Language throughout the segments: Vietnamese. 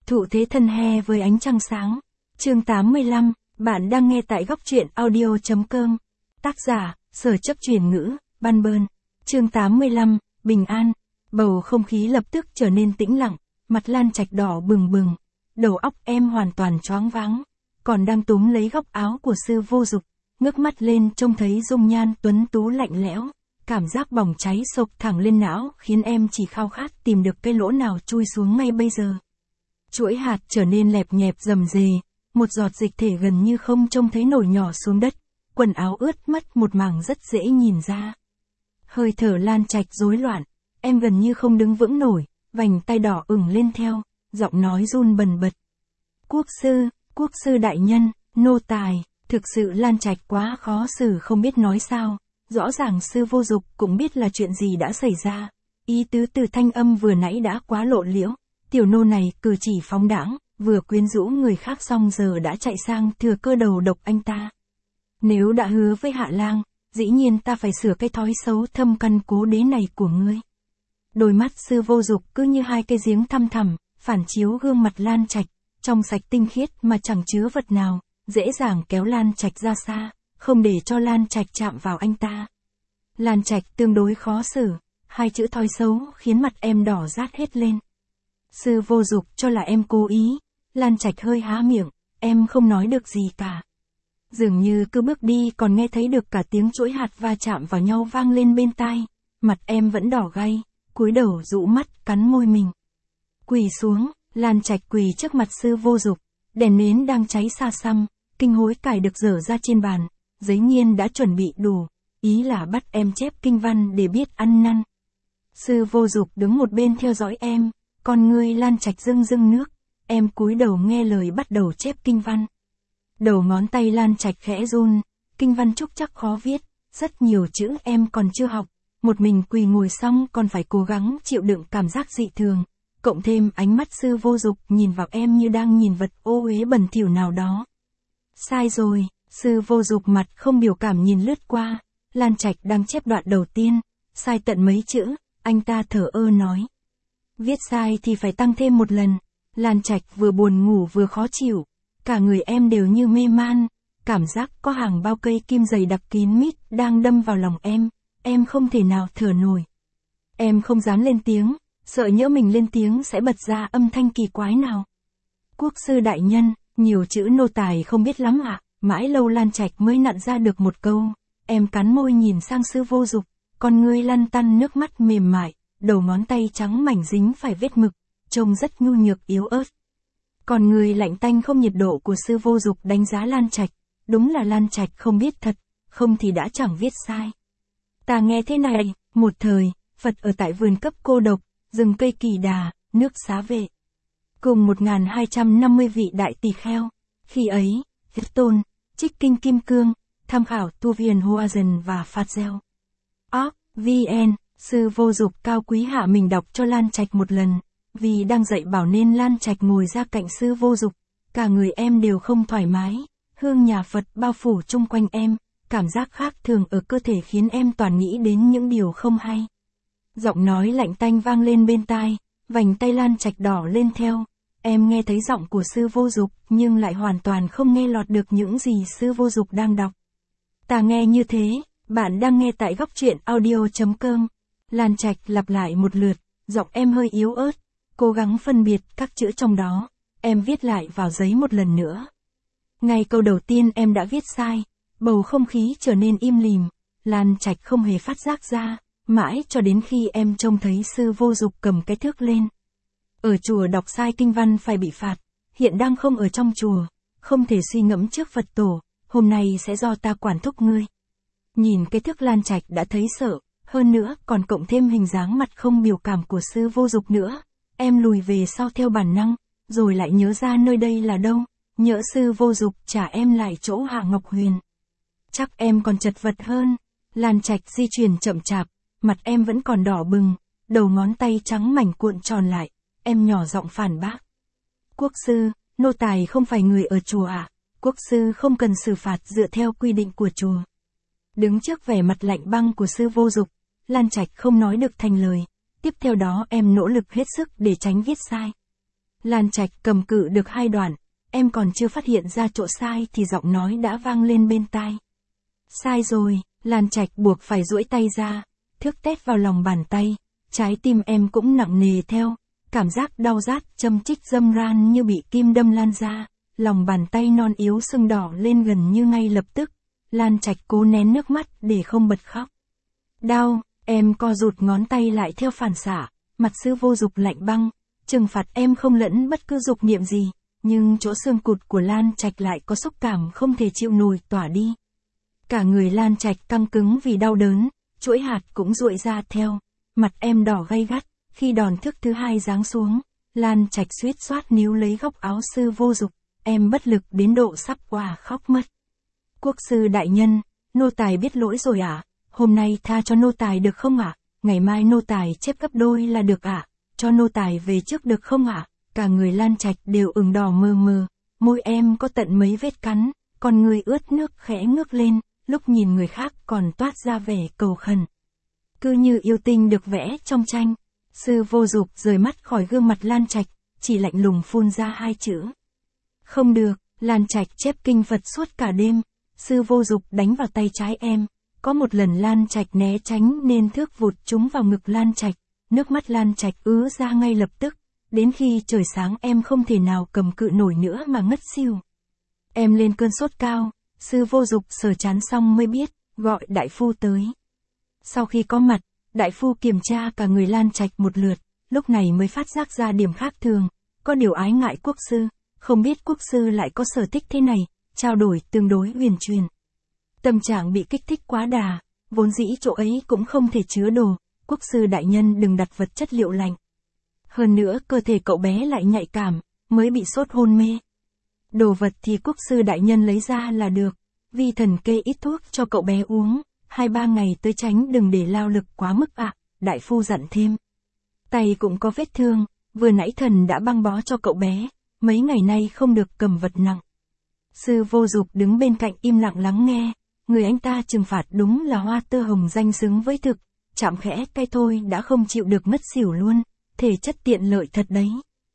Thụ thế thân he với ánh trăng sáng. Chương 85, bạn đang nghe tại góc truyện audio.com. Tác giả, Sở Chấp Truyền Ngữ, Ban Bơn. Chương 85, Bình An. Bầu không khí lập tức trở nên tĩnh lặng, mặt Lan Trạch đỏ bừng bừng. Đầu óc em hoàn toàn choáng váng. Còn đang túm lấy góc áo của Sư Vô Dục, ngước mắt lên trông thấy dung nhan tuấn tú lạnh lẽo. Cảm giác bỏng cháy sộc thẳng lên não khiến em chỉ khao khát tìm được cái lỗ nào chui xuống ngay bây giờ. Chuỗi hạt trở nên lẹp nhẹp rầm rề, một giọt dịch thể gần như không trông thấy nổi nhỏ xuống đất, quần áo ướt mất một mảng rất dễ nhìn ra. Hơi thở Lan Trạch rối loạn, em gần như không đứng vững nổi, vành tay đỏ ửng lên theo, giọng nói run bần bật. Quốc sư đại nhân, nô tài, thực sự Lan Trạch quá khó xử không biết nói sao, rõ ràng Sư Vô Dục cũng biết là chuyện gì đã xảy ra, ý tứ từ thanh âm vừa nãy đã quá lộ liễu. Tiểu nô này cử chỉ phóng đãng, vừa quyến rũ người khác xong giờ đã chạy sang thừa cơ đầu độc anh ta. Nếu đã hứa với Hạ Lang, dĩ nhiên ta phải sửa cái thói xấu thâm căn cố đế này của ngươi. Đôi mắt Sư Vô Dục cứ như hai cái giếng thăm thẳm, phản chiếu gương mặt Lan Trạch, trong sạch tinh khiết mà chẳng chứa vật nào, dễ dàng kéo Lan Trạch ra xa, không để cho Lan Trạch chạm vào anh ta. Lan Trạch tương đối khó xử, hai chữ thói xấu khiến mặt em đỏ rát hết lên. Sư Vô Dục cho là em cố ý, Lan Trạch hơi há miệng, em không nói được gì cả. Dường như cứ bước đi còn nghe thấy được cả tiếng chuỗi hạt va chạm vào nhau vang lên bên tai, mặt em vẫn đỏ gay, cúi đầu dụ mắt cắn môi mình. Quỳ xuống, Lan Trạch quỳ trước mặt Sư Vô Dục, đèn nến đang cháy xa xăm, kinh hối cải được dở ra trên bàn, giấy nghiên đã chuẩn bị đủ, ý là bắt em chép kinh văn để biết ăn năn. Sư Vô Dục đứng một bên theo dõi em. Con ngươi Lan Trạch rưng rưng nước, em cúi đầu nghe lời bắt đầu chép kinh văn. Đầu ngón tay Lan Trạch khẽ run, kinh văn trúc chắc khó viết, rất nhiều chữ em còn chưa học, một mình quỳ ngồi xong còn phải cố gắng chịu đựng cảm giác dị thường, cộng thêm ánh mắt Sư Vô Dục nhìn vào em như đang nhìn vật ô uế bẩn thỉu nào đó. Sai rồi, Sư Vô Dục mặt không biểu cảm nhìn lướt qua, Lan Trạch đang chép đoạn đầu tiên, sai tận mấy chữ, anh ta thở ơ nói. Viết sai thì phải tăng thêm một lần. Lan Trạch vừa buồn ngủ vừa khó chịu, cả người em đều như mê man, cảm giác có hàng bao cây kim dày đặc kín mít đang đâm vào lòng em không thể nào thở nổi. Em không dám lên tiếng, sợ nhỡ mình lên tiếng sẽ bật ra âm thanh kỳ quái nào. Quốc sư đại nhân, nhiều chữ nô tài không biết lắm ạ, mãi lâu Lan Trạch mới nặn ra được một câu, em cắn môi nhìn sang Sư Vô Dục, con ngươi lăn tăn nước mắt mềm mại. Đầu ngón tay trắng mảnh dính phải vết mực, trông rất nhu nhược yếu ớt. Còn người lạnh tanh không nhiệt độ của Sư Vô Dục đánh giá Lan Trạch, đúng là Lan Trạch không biết thật, không thì đã chẳng viết sai. Ta nghe thế này, một thời, Phật ở tại vườn cấp cô độc, rừng cây kỳ đà, nước xá vệ. Cùng 1250 vị đại tỳ kheo, khi ấy, Thế Tôn, trích kinh Kim Cương, tham khảo Tu Viền Hoazon và Phạt Gieo. VN. Sư Vô Dục cao quý hạ mình đọc cho Lan Trạch một lần, vì đang dạy bảo nên Lan Trạch ngồi ra cạnh Sư Vô Dục, cả người em đều không thoải mái, hương nhà Phật bao phủ chung quanh em, cảm giác khác thường ở cơ thể khiến em toàn nghĩ đến những điều không hay. Giọng nói lạnh tanh vang lên bên tai, vành tay Lan Trạch đỏ lên theo, em nghe thấy giọng của Sư Vô Dục nhưng lại hoàn toàn không nghe lọt được những gì Sư Vô Dục đang đọc. Ta nghe như thế, bạn đang nghe tại góc truyện audio.com. Lan Trạch lặp lại một lượt, giọng em hơi yếu ớt, cố gắng phân biệt các chữ trong đó, em viết lại vào giấy một lần nữa. Ngay câu đầu tiên em đã viết sai, bầu không khí trở nên im lìm, Lan Trạch không hề phát giác ra, mãi cho đến khi em trông thấy Sư Vô Dục cầm cái thước lên. Ở chùa đọc sai kinh văn phải bị phạt, hiện đang không ở trong chùa, không thể suy ngẫm trước Phật tổ, hôm nay sẽ do ta quản thúc ngươi. Nhìn cái thước Lan Trạch đã thấy sợ. Hơn nữa còn cộng thêm hình dáng mặt không biểu cảm của Sư Vô Dục nữa, em lùi về sau theo bản năng, rồi lại nhớ ra nơi đây là đâu, nhỡ Sư Vô Dục trả em lại chỗ Hạ Ngọc Huyền. Chắc em còn chật vật hơn. Lan Trạch di chuyển chậm chạp, mặt em vẫn còn đỏ bừng, đầu ngón tay trắng mảnh cuộn tròn lại, em nhỏ giọng phản bác. Quốc sư, nô tài không phải người ở chùa ạ, quốc sư không cần xử phạt dựa theo quy định của chùa. Đứng trước vẻ mặt lạnh băng của Sư Vô Dục, Lan Trạch không nói được thành lời, tiếp theo đó em nỗ lực hết sức để tránh viết sai. Lan Trạch cầm cự được 2 đoạn, em còn chưa phát hiện ra chỗ sai thì giọng nói đã vang lên bên tai. Sai rồi, Lan Trạch buộc phải duỗi tay ra, thước tét vào lòng bàn tay, trái tim em cũng nặng nề theo, cảm giác đau rát châm chích dâm ran như bị kim đâm lan ra, lòng bàn tay non yếu sưng đỏ lên gần như ngay lập tức, Lan Trạch cố nén nước mắt để không bật khóc. Đau, em co rụt ngón tay lại theo phản xạ, mặt Sư Vô Dục lạnh băng, trừng phạt em không lẫn bất cứ dục niệm gì, nhưng chỗ xương cụt của Lan Trạch lại có xúc cảm không thể chịu nổi tỏa đi. Cả người Lan Trạch căng cứng vì đau đớn, chuỗi hạt cũng duỗi ra theo, mặt em đỏ gay gắt, khi đòn thước thứ 2 giáng xuống, Lan Trạch suýt xoát níu lấy góc áo Sư Vô Dục, em bất lực đến độ sắp òa khóc mất. Quốc sư đại nhân, nô tài biết lỗi rồi ạ, hôm nay tha cho nô tài được không ạ, ngày mai nô tài chép gấp đôi là được ạ, cho nô tài về trước được không ạ, cả người Lan Trạch đều ửng đỏ mờ mờ, môi em có tận mấy vết cắn, còn người ướt nước khẽ ngước lên, lúc nhìn người khác còn toát ra vẻ cầu khẩn. Cứ như yêu tinh được vẽ trong tranh, Sư Vô Dục rời mắt khỏi gương mặt Lan Trạch, chỉ lạnh lùng phun ra 2 chữ. Không được, Lan Trạch chép kinh Phật suốt cả đêm, Sư Vô Dục đánh vào tay trái em, có một lần Lan Trạch né tránh nên thước vụt trúng vào ngực Lan Trạch, nước mắt Lan Trạch ứa ra ngay lập tức, đến khi trời sáng em không thể nào cầm cự nổi nữa mà ngất xỉu. Em lên cơn sốt cao, Sư Vô Dục sờ trán xong mới biết, gọi đại phu tới. Sau khi có mặt, đại phu kiểm tra cả người Lan Trạch một lượt, lúc này mới phát giác ra điểm khác thường, có điều ái ngại quốc sư, không biết quốc sư lại có sở thích thế này, trao đổi tương đối huyền truyền. Tâm trạng bị kích thích quá đà, vốn dĩ chỗ ấy cũng không thể chứa đồ, quốc sư đại nhân đừng đặt vật chất liệu lạnh. Hơn nữa cơ thể cậu bé lại nhạy cảm, mới bị sốt hôn mê. Đồ vật thì quốc sư đại nhân lấy ra là được, vi thần kê ít thuốc cho cậu bé uống, 2-3 ngày tới tránh đừng để lao lực quá mức ạ, đại phu dặn thêm. Tay cũng có vết thương, vừa nãy thần đã băng bó cho cậu bé, mấy ngày nay không được cầm vật nặng. Sư Vô Dục đứng bên cạnh im lặng lắng nghe, người anh ta trừng phạt đúng là hoa tơ hồng danh xứng với thực, chạm khẽ cái thôi đã không chịu được ngất xỉu luôn, thể chất tiện lợi thật đấy.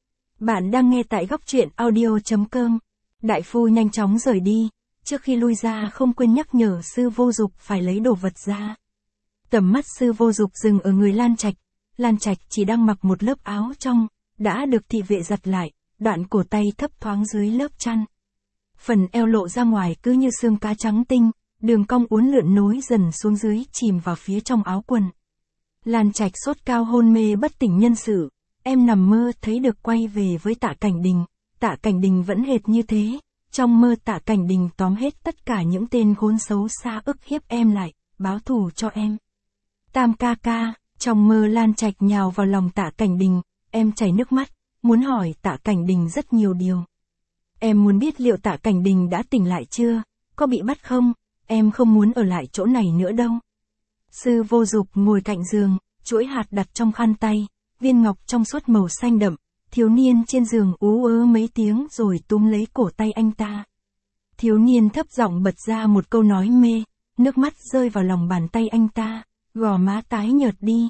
Bạn đang nghe tại góc truyện audio.com. Đại phu nhanh chóng rời đi, trước khi lui ra không quên nhắc nhở Sư Vô Dục phải lấy đồ vật ra. Tầm mắt Sư Vô Dục dừng ở người Lan Trạch chỉ đang mặc một lớp áo trong, đã được thị vệ giặt lại, đoạn cổ tay thấp thoáng dưới lớp chăn. Phần eo lộ ra ngoài cứ như xương cá trắng tinh, đường cong uốn lượn nối dần xuống dưới chìm vào phía trong áo quần. Lan Trạch sốt cao hôn mê bất tỉnh nhân sự, em nằm mơ thấy được quay về với Tạ Cảnh Đình, Tạ Cảnh Đình vẫn hệt như thế, trong mơ Tạ Cảnh Đình tóm hết tất cả những tên khốn xấu xa ức hiếp em lại, báo thù cho em. Tam ca ca, trong mơ Lan Trạch nhào vào lòng Tạ Cảnh Đình, em chảy nước mắt, muốn hỏi Tạ Cảnh Đình rất nhiều điều. Em muốn biết liệu Tạ Cảnh Đình đã tỉnh lại chưa, có bị bắt không, em không muốn ở lại chỗ này nữa đâu. Sư Vô Dục ngồi cạnh giường, chuỗi hạt đặt trong khăn tay, viên ngọc trong suốt màu xanh đậm, thiếu niên trên giường ú ớ mấy tiếng rồi túm lấy cổ tay anh ta. Thiếu niên thấp giọng bật ra một câu nói mê, nước mắt rơi vào lòng bàn tay anh ta, gò má tái nhợt đi.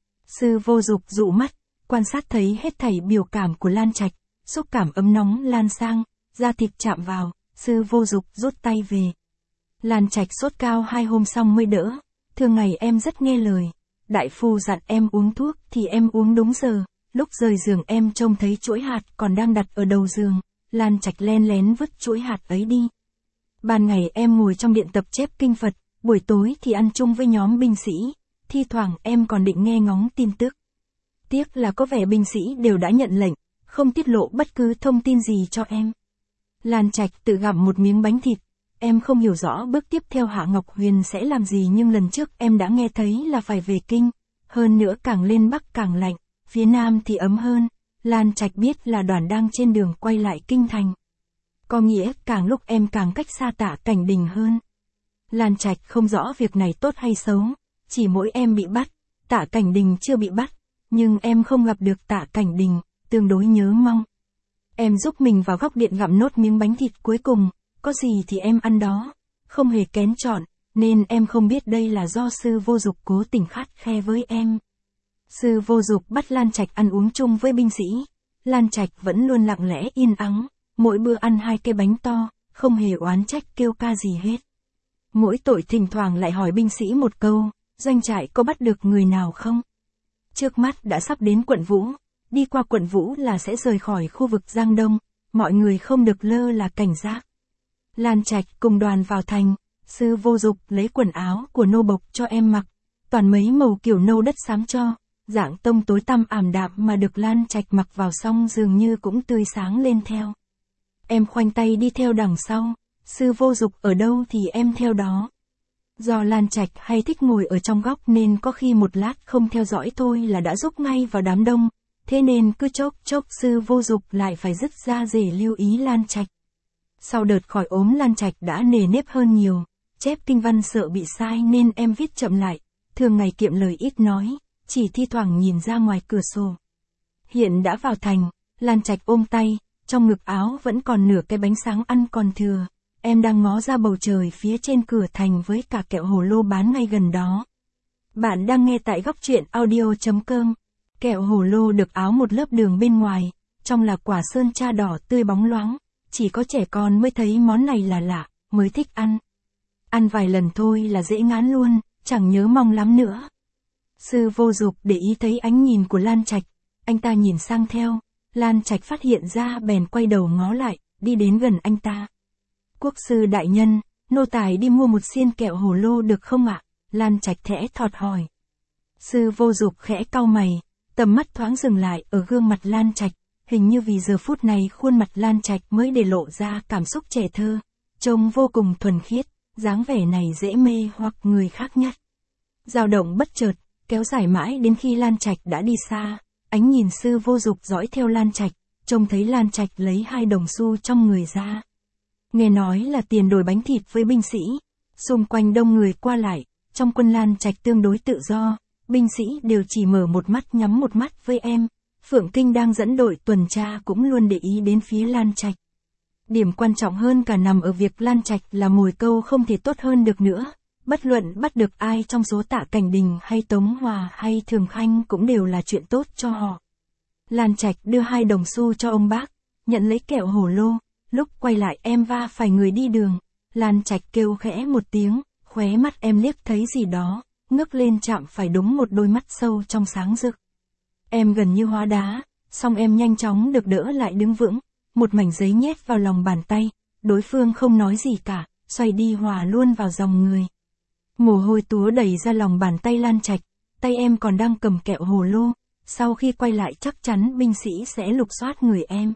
Sư Vô Dục dụ mắt, quan sát thấy hết thảy biểu cảm của Lan Trạch, xúc cảm ấm nóng lan sang, da thịt chạm vào, Sư Vô Dục rút tay về. Lan Trạch sốt cao 2 hôm xong mới đỡ, thường ngày em rất nghe lời, đại phu dặn em uống thuốc thì em uống đúng giờ, lúc rời giường em trông thấy chuỗi hạt còn đang đặt ở đầu giường, Lan Trạch len lén vứt chuỗi hạt ấy đi. Ban ngày em ngồi trong điện tập chép kinh Phật, buổi tối thì ăn chung với nhóm binh sĩ, thi thoảng em còn định nghe ngóng tin tức. Tiếc là có vẻ binh sĩ đều đã nhận lệnh, không tiết lộ bất cứ thông tin gì cho em. Lan Trạch tự gặm một miếng bánh thịt, em không hiểu rõ bước tiếp theo Hạ Ngọc Huyền sẽ làm gì nhưng lần trước em đã nghe thấy là phải về kinh, hơn nữa càng lên Bắc càng lạnh, phía Nam thì ấm hơn, Lan Trạch biết là đoàn đang trên đường quay lại kinh thành. Có nghĩa càng lúc em càng cách xa Tạ Cảnh Đình hơn. Lan Trạch không rõ việc này tốt hay xấu, chỉ mỗi em bị bắt, Tạ Cảnh Đình chưa bị bắt, nhưng em không gặp được Tạ Cảnh Đình, tương đối nhớ mong. Em giúp mình vào góc điện gặm nốt miếng bánh thịt cuối cùng, có gì thì em ăn đó, không hề kén chọn, nên em không biết đây là do Sư Vô Dục cố tình khắt khe với em. Sư Vô Dục bắt Lan Trạch ăn uống chung với binh sĩ, Lan Trạch vẫn luôn lặng lẽ yên ắng, mỗi bữa ăn 2 cái bánh to, không hề oán trách kêu ca gì hết. Mỗi tội thỉnh thoảng lại hỏi binh sĩ một câu, doanh trại có bắt được người nào không? Trước mắt đã sắp đến quận Vũ, đi qua quận Vũ là sẽ rời khỏi khu vực Giang Đông, mọi người không được lơ là cảnh giác. Lan Trạch cùng đoàn vào thành, Sư Vô Dục lấy quần áo của nô bộc cho em mặc, toàn mấy màu kiểu nâu đất xám cho, dạng tông tối tăm ảm đạm mà được Lan Trạch mặc vào xong dường như cũng tươi sáng lên theo. Em khoanh tay đi theo đằng sau, Sư Vô Dục ở đâu thì em theo đó. Do Lan Trạch hay thích ngồi ở trong góc nên có khi một lát không theo dõi thôi là đã rúc ngay vào đám đông, thế nên cứ chốc chốc Sư Vô Dục lại phải dứt ra để lưu ý Lan Trạch. Sau đợt khỏi ốm Lan Trạch đã nề nếp hơn nhiều, chép kinh văn sợ bị sai nên em viết chậm lại, thường ngày kiệm lời ít nói, chỉ thi thoảng nhìn ra ngoài cửa sổ. Hiện đã vào thành, Lan Trạch ôm tay, trong ngực áo vẫn còn nửa cái bánh sáng ăn còn thừa, em đang ngó ra bầu trời phía trên cửa thành với cả kẹo hồ lô bán ngay gần đó. Bạn đang nghe tại góc truyện audio.com. Kẹo hồ lô được áo một lớp đường bên ngoài, trong là quả sơn tra đỏ tươi bóng loáng, chỉ có trẻ con mới thấy món này là lạ, mới thích ăn. Ăn vài lần thôi là dễ ngán luôn, chẳng nhớ mong lắm nữa. Sư Vô Dục để ý thấy ánh nhìn của Lan Trạch, anh ta nhìn sang theo, Lan Trạch phát hiện ra bèn quay đầu ngó lại, đi đến gần anh ta. Quốc sư đại nhân, nô tài đi mua một xiên kẹo hồ lô được không ạ? Lan Trạch thẽ thọt hỏi. Sư Vô Dục khẽ cau mày, tầm mắt thoáng dừng lại ở gương mặt Lan Trạch, hình như vì giờ phút này khuôn mặt Lan Trạch mới để lộ ra cảm xúc trẻ thơ, trông vô cùng thuần khiết, dáng vẻ này dễ mê hoặc người khác nhất. Dao động bất chợt, kéo dài mãi đến khi Lan Trạch đã đi xa, ánh nhìn Sư Vô Dục dõi theo Lan Trạch, trông thấy Lan Trạch lấy 2 đồng xu trong người ra. Nghe nói là tiền đổi bánh thịt với binh sĩ, xung quanh đông người qua lại, trong quân Lan Trạch tương đối tự do, binh sĩ đều chỉ mở một mắt nhắm một mắt với em. Phượng Kinh đang dẫn đội tuần tra cũng luôn để ý đến phía Lan Trạch. Điểm quan trọng hơn cả nằm ở việc Lan Trạch là mồi câu không thể tốt hơn được nữa, bất luận bắt được ai trong số Tạ Cảnh Đình hay Tống Hòa hay Thường Khanh cũng đều là chuyện tốt cho họ. Lan Trạch đưa 2 đồng xu cho ông bác, nhận lấy kẹo hồ lô, lúc quay lại em va phải người đi đường, Lan Trạch kêu khẽ một tiếng, khóe mắt em liếc thấy gì đó, ngước lên chạm phải đúng một đôi mắt sâu trong sáng rực. Em gần như hóa đá, xong em nhanh chóng được đỡ lại đứng vững, một mảnh giấy nhét vào lòng bàn tay, đối phương không nói gì cả, xoay đi hòa luôn vào dòng người. Mồ hôi túa đầy ra lòng bàn tay Lan Trạch, tay em còn đang cầm kẹo hồ lô, sau khi quay lại chắc chắn binh sĩ sẽ lục soát người em.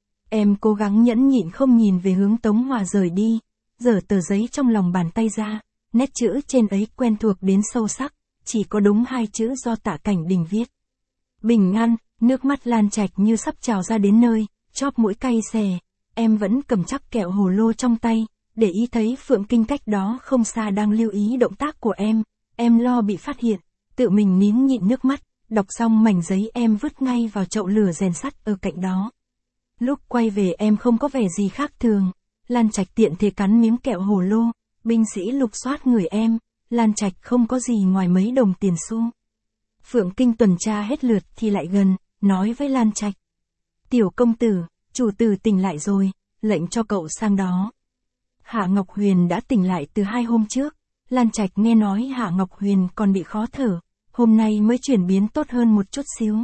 Em cố gắng nhẫn nhịn không nhìn về hướng Tống Hòa rời đi, giở tờ giấy trong lòng bàn tay ra, nét chữ trên ấy quen thuộc đến sâu sắc, chỉ có đúng 2 chữ do Tạ Cảnh Đình viết. Bình an, nước mắt Lan Trạch như sắp trào ra đến nơi, chóp mũi cay xè, em vẫn cầm chắc kẹo hồ lô trong tay, để ý thấy Phượng Kinh cách đó không xa đang lưu ý động tác của em lo bị phát hiện, tự mình nín nhịn nước mắt, đọc xong mảnh giấy em vứt ngay vào chậu lửa rèn sắt ở cạnh đó. Lúc quay về em không có vẻ gì khác thường, Lan Trạch tiện thể cắn miếng kẹo hồ lô, binh sĩ lục soát người em, Lan Trạch không có gì ngoài mấy đồng tiền xu. Phượng Kinh tuần tra hết lượt thì lại gần, nói với Lan Trạch. Tiểu công tử, chủ tử tỉnh lại rồi, lệnh cho cậu sang đó. Hạ Ngọc Huyền đã tỉnh lại từ 2 hôm trước, Lan Trạch nghe nói Hạ Ngọc Huyền còn bị khó thở, hôm nay mới chuyển biến tốt hơn một chút xíu.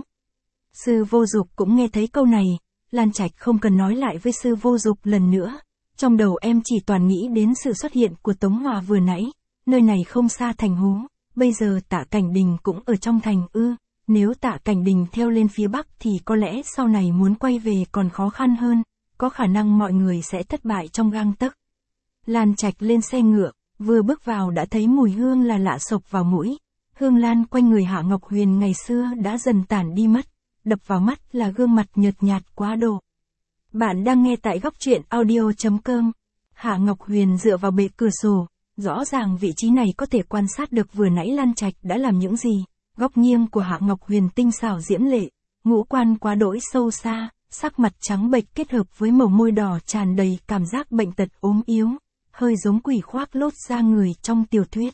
Sư Vô Dục cũng nghe thấy câu này, Lan Trạch không cần nói lại với Sư Vô Dục lần nữa, trong đầu em chỉ toàn nghĩ đến sự xuất hiện của Tống Hòa vừa nãy, nơi này không xa thành Hú. Bây giờ Tạ Cảnh Đình cũng ở trong thành ư, nếu Tạ Cảnh Đình theo lên phía Bắc thì có lẽ sau này muốn quay về còn khó khăn hơn, có khả năng mọi người sẽ thất bại trong gang tấc. Lan Trạch lên xe ngựa, vừa bước vào đã thấy mùi hương là lạ sộc vào mũi, hương lan quanh người Hạ Ngọc Huyền ngày xưa đã dần tản đi mất, đập vào mắt là gương mặt nhợt nhạt quá độ. Bạn đang nghe tại góc truyện audio.com. Hạ Ngọc Huyền dựa vào bệ cửa sổ. Rõ ràng vị trí này có thể quan sát được vừa nãy Lan Trạch đã làm những gì, góc nghiêng của Hạ Ngọc Huyền tinh xảo diễm lệ, ngũ quan quá đỗi sâu xa, sắc mặt trắng bệch kết hợp với màu môi đỏ tràn đầy cảm giác bệnh tật ốm yếu, hơi giống quỷ khoác lốt da người trong tiểu thuyết.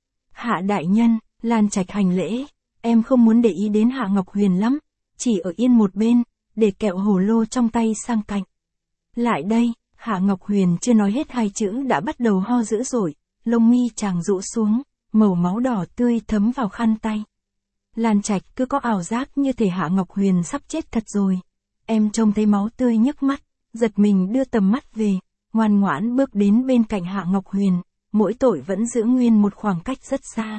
Hạ đại nhân, Lan Trạch hành lễ, em không muốn để ý đến Hạ Ngọc Huyền lắm, chỉ ở yên một bên, để kẹo hồ lô trong tay sang cạnh. Lại đây, Hạ Ngọc Huyền chưa nói hết hai chữ đã bắt đầu ho dữ dội, lông mi chàng rũ xuống, màu máu đỏ tươi thấm vào khăn tay. Lan Trạch cứ có ảo giác như thể Hạ Ngọc Huyền sắp chết thật rồi. Em trông thấy máu tươi nhức mắt, giật mình đưa tầm mắt về, ngoan ngoãn bước đến bên cạnh Hạ Ngọc Huyền, mỗi tội vẫn giữ nguyên một khoảng cách rất xa.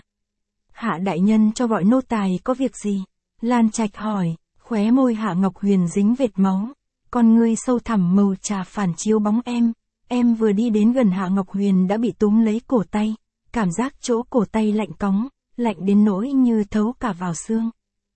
Hạ đại nhân cho gọi nô tài có việc gì? Lan Trạch hỏi, khóe môi Hạ Ngọc Huyền dính vệt máu, con ngươi sâu thẳm màu trà phản chiếu bóng em vừa đi đến gần Hạ Ngọc Huyền đã bị túm lấy cổ tay, cảm giác chỗ cổ tay lạnh cóng, lạnh đến nỗi như thấu cả vào xương.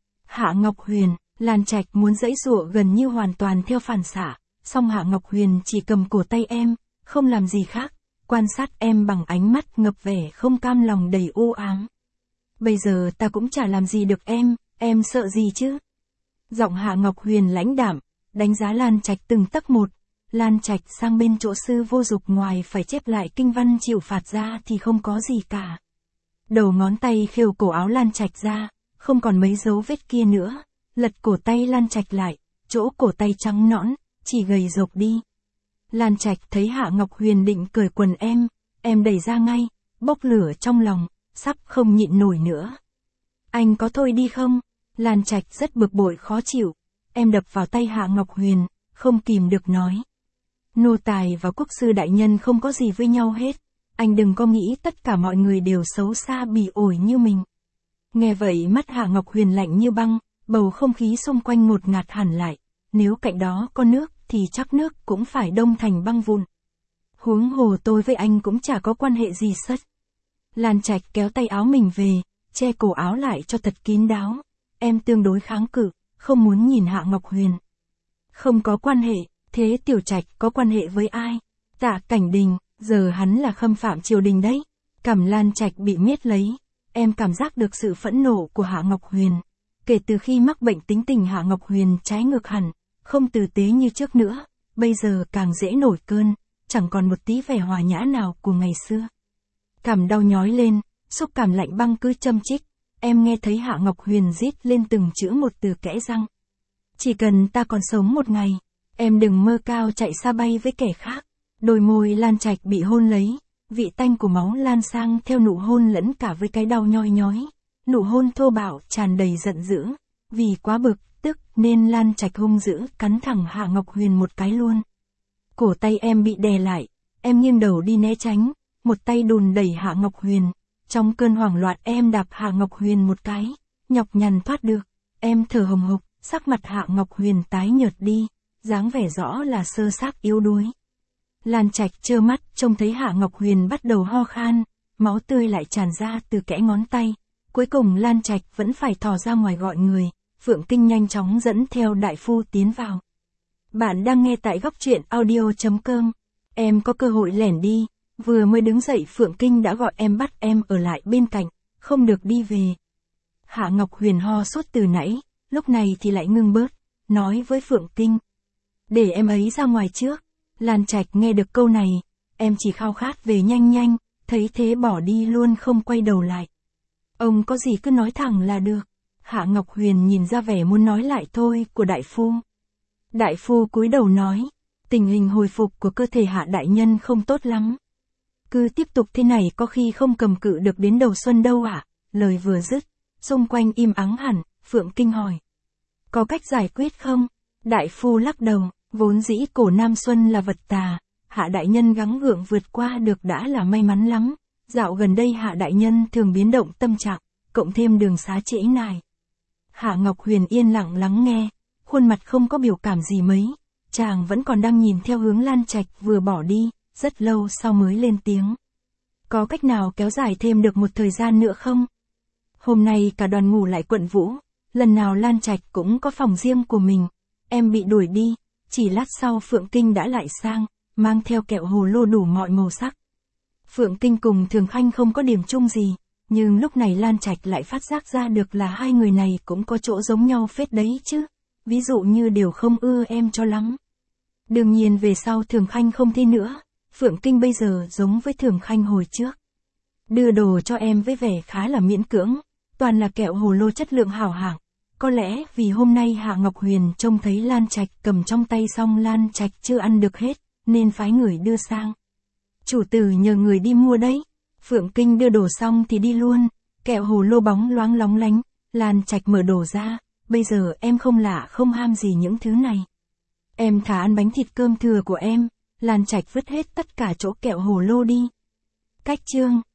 Hạ Ngọc Huyền, Lan Trạch muốn giãy giụa gần như hoàn toàn theo phản xạ, song Hạ Ngọc Huyền chỉ cầm cổ tay em, không làm gì khác, quan sát em bằng ánh mắt ngập vẻ không cam lòng đầy u ám. Bây giờ ta cũng chả làm gì được em sợ gì chứ? Giọng Hạ Ngọc Huyền lãnh đạm, đánh giá Lan Trạch từng tấc một. Lan Trạch sang bên chỗ sư vô dục ngoài phải chép lại kinh văn chịu phạt ra thì không có gì cả. Đầu ngón tay khều cổ áo Lan Trạch ra, không còn mấy dấu vết kia nữa, lật cổ tay Lan Trạch lại, chỗ cổ tay trắng nõn, chỉ gầy rộc đi. Lan Trạch thấy Hạ Ngọc Huyền định cởi quần em đẩy ra ngay, bốc lửa trong lòng, sắp không nhịn nổi nữa. Anh có thôi đi không? Lan Trạch rất bực bội khó chịu, em đập vào tay Hạ Ngọc Huyền, không kìm được nói. Nô tài và quốc sư đại nhân không có gì với nhau hết, anh đừng có nghĩ tất cả mọi người đều xấu xa bỉ ổi như mình. Nghe vậy mắt Hạ Ngọc Huyền lạnh như băng, bầu không khí xung quanh ngột ngạt hẳn lại, nếu cạnh đó có nước thì chắc nước cũng phải đông thành băng vụn. Huống hồ tôi với anh cũng chả có quan hệ gì sất. Lan Trạch kéo tay áo mình về, che cổ áo lại cho thật kín đáo. Em tương đối kháng cự, không muốn nhìn Hạ Ngọc Huyền. Không có quan hệ, thế Tiểu Trạch có quan hệ với ai? Tạ Cảnh Đình, giờ hắn là khâm phạm triều đình đấy. Cằm Lan Trạch bị miết lấy, em cảm giác được sự phẫn nộ của Hạ Ngọc Huyền. Kể từ khi mắc bệnh tính tình Hạ Ngọc Huyền trái ngược hẳn, không tử tế như trước nữa, bây giờ càng dễ nổi cơn, chẳng còn một tí vẻ hòa nhã nào của ngày xưa. Cằm đau nhói lên, xúc cảm lạnh băng cứ châm chích, em nghe thấy Hạ Ngọc Huyền rít lên từng chữ một từ kẽ răng. Chỉ cần ta còn sống một ngày, em đừng mơ cao chạy xa bay với kẻ khác. Đôi môi Lan Trạch bị hôn lấy, vị tanh của máu lan sang theo nụ hôn lẫn cả với cái đau nhoi nhói. Nụ hôn thô bạo tràn đầy giận dữ, vì quá bực, tức nên Lan Trạch hung dữ cắn thẳng Hạ Ngọc Huyền một cái luôn. Cổ tay em bị đè lại, em nghiêng đầu đi né tránh, một tay đùn đẩy Hạ Ngọc Huyền. Trong cơn hoảng loạn em đạp Hạ Ngọc Huyền một cái, nhọc nhằn thoát được, em thở hồng hộc, sắc mặt Hạ Ngọc Huyền tái nhợt đi, dáng vẻ rõ là sơ xác yếu đuối. Lan Trạch trơ mắt trông thấy Hạ Ngọc Huyền bắt đầu ho khan, máu tươi lại tràn ra từ kẽ ngón tay. Cuối cùng Lan Trạch vẫn phải thò ra ngoài gọi người, Phượng Kinh nhanh chóng dẫn theo đại phu tiến vào. Bạn đang nghe tại góc truyện audio.com. Em có cơ hội lẻn đi, vừa mới đứng dậy Phượng Kinh đã gọi em bắt em ở lại bên cạnh, không được đi về. Hạ Ngọc Huyền ho suốt từ nãy, lúc này thì lại ngưng bớt, nói với Phượng Kinh. Để em ấy ra ngoài trước. Lan Trạch nghe được câu này, em chỉ khao khát về nhanh nhanh, thấy thế bỏ đi luôn không quay đầu lại. Ông có gì cứ nói thẳng là được. Hạ Ngọc Huyền nhìn ra vẻ muốn nói lại thôi của đại phu. Đại phu cúi đầu nói, tình hình hồi phục của cơ thể Hạ đại nhân không tốt lắm. Cứ tiếp tục thế này có khi không cầm cự được đến đầu xuân đâu ạ. Lời vừa dứt, xung quanh im ắng hẳn, Phượng Kinh hỏi. Có cách giải quyết không? Đại phu lắc đầu, vốn dĩ cổ Nam Xuân là vật tà, Hạ đại nhân gắng gượng vượt qua được đã là may mắn lắm. Dạo gần đây Hạ đại nhân thường biến động tâm trạng, cộng thêm đường xá trễ nải. Hạ Ngọc Huyền yên lặng lắng nghe, khuôn mặt không có biểu cảm gì mấy, chàng vẫn còn đang nhìn theo hướng Lan Trạch vừa bỏ đi, rất lâu sau mới lên tiếng. Có cách nào kéo dài thêm được một thời gian nữa không? Hôm nay cả đoàn ngủ lại Quận Vũ, lần nào Lan Trạch cũng có phòng riêng của mình, em bị đuổi đi, chỉ lát sau Phượng Kinh đã lại sang, mang theo kẹo hồ lô đủ mọi màu sắc. Phượng Kinh cùng Thường Khanh không có điểm chung gì, nhưng lúc này Lan Trạch lại phát giác ra được là hai người này cũng có chỗ giống nhau phết đấy chứ, ví dụ như đều không ưa em cho lắm. Đương nhiên về sau Thường Khanh không thi nữa, Phượng Kinh bây giờ giống với Thường Khanh hồi trước. Đưa đồ cho em với vẻ khá là miễn cưỡng, toàn là kẹo hồ lô chất lượng hảo hạng, Có lẽ vì hôm nay Hạ Ngọc Huyền trông thấy Lan Trạch cầm trong tay xong Lan Trạch chưa ăn được hết, nên phái người đưa sang. Chủ tử nhờ người đi mua đấy. Phượng Kinh đưa đồ xong thì đi luôn, kẹo hồ lô bóng loáng lóng lánh, Lan Trạch mở đồ ra, bây giờ em không lạ không ham gì những thứ này. Em thả ăn bánh thịt cơm thừa của em, Lan Trạch vứt hết tất cả chỗ kẹo hồ lô đi. Cách chương